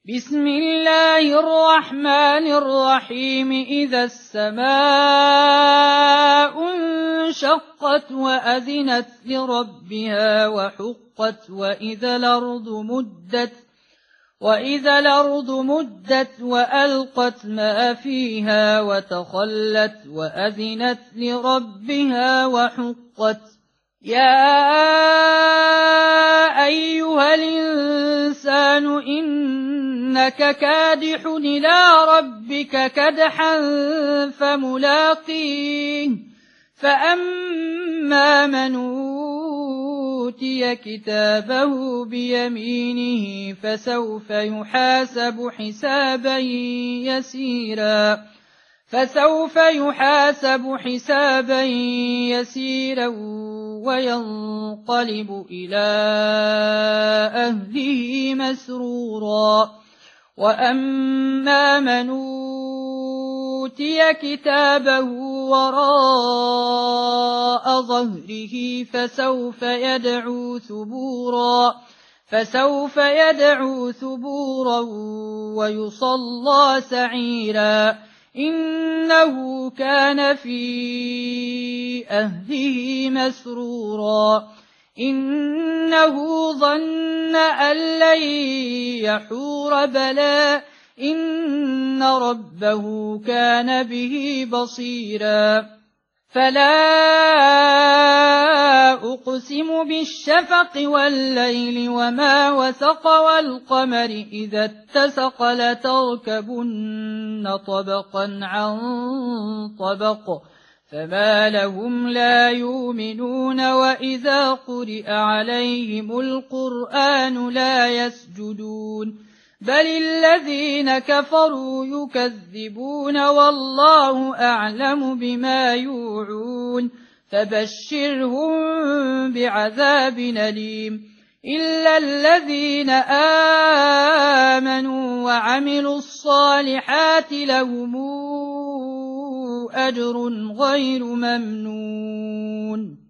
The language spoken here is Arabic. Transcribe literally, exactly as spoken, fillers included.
بسم الله الرحمن الرحيم إذا السماء انشقت وأذنت لربها وحقت وإذا الأرض مدت وإذا الأرض مدت وألقت ما فيها وتخلت وأذنت لربها وحقت يا أيها الإنسان إنك كادح إلى ربك كدحا فملاقيه فأما من أوتي كتابه بيمينه فسوف يحاسب حسابا يسيرا فسوف يحاسب حسابا يسيرا وينقلب إلى أهله مسرورا وأما من أوتي كتابه وراء ظهره فسوف يدعو ثبورا فسوف يدعو ثبورا ويصلى سعيرا إنه كان في أهله مسرورا إنه ظن أن لن يحور بلى إن ربه كان به بصيرا فلا أقسم بالشفق والليل وما وسق والقمر إذا اتسق لتركبن طبقا عن طبق فما لهم لا يؤمنون وإذا قرئ عليهم القرآن لا يسجدون بل الذين كفروا يكذبون والله أعلم بما يوعون فبشرهم بعذاب أليم إلا الذين آمنوا وعملوا الصالحات لهم أجر غير ممنون.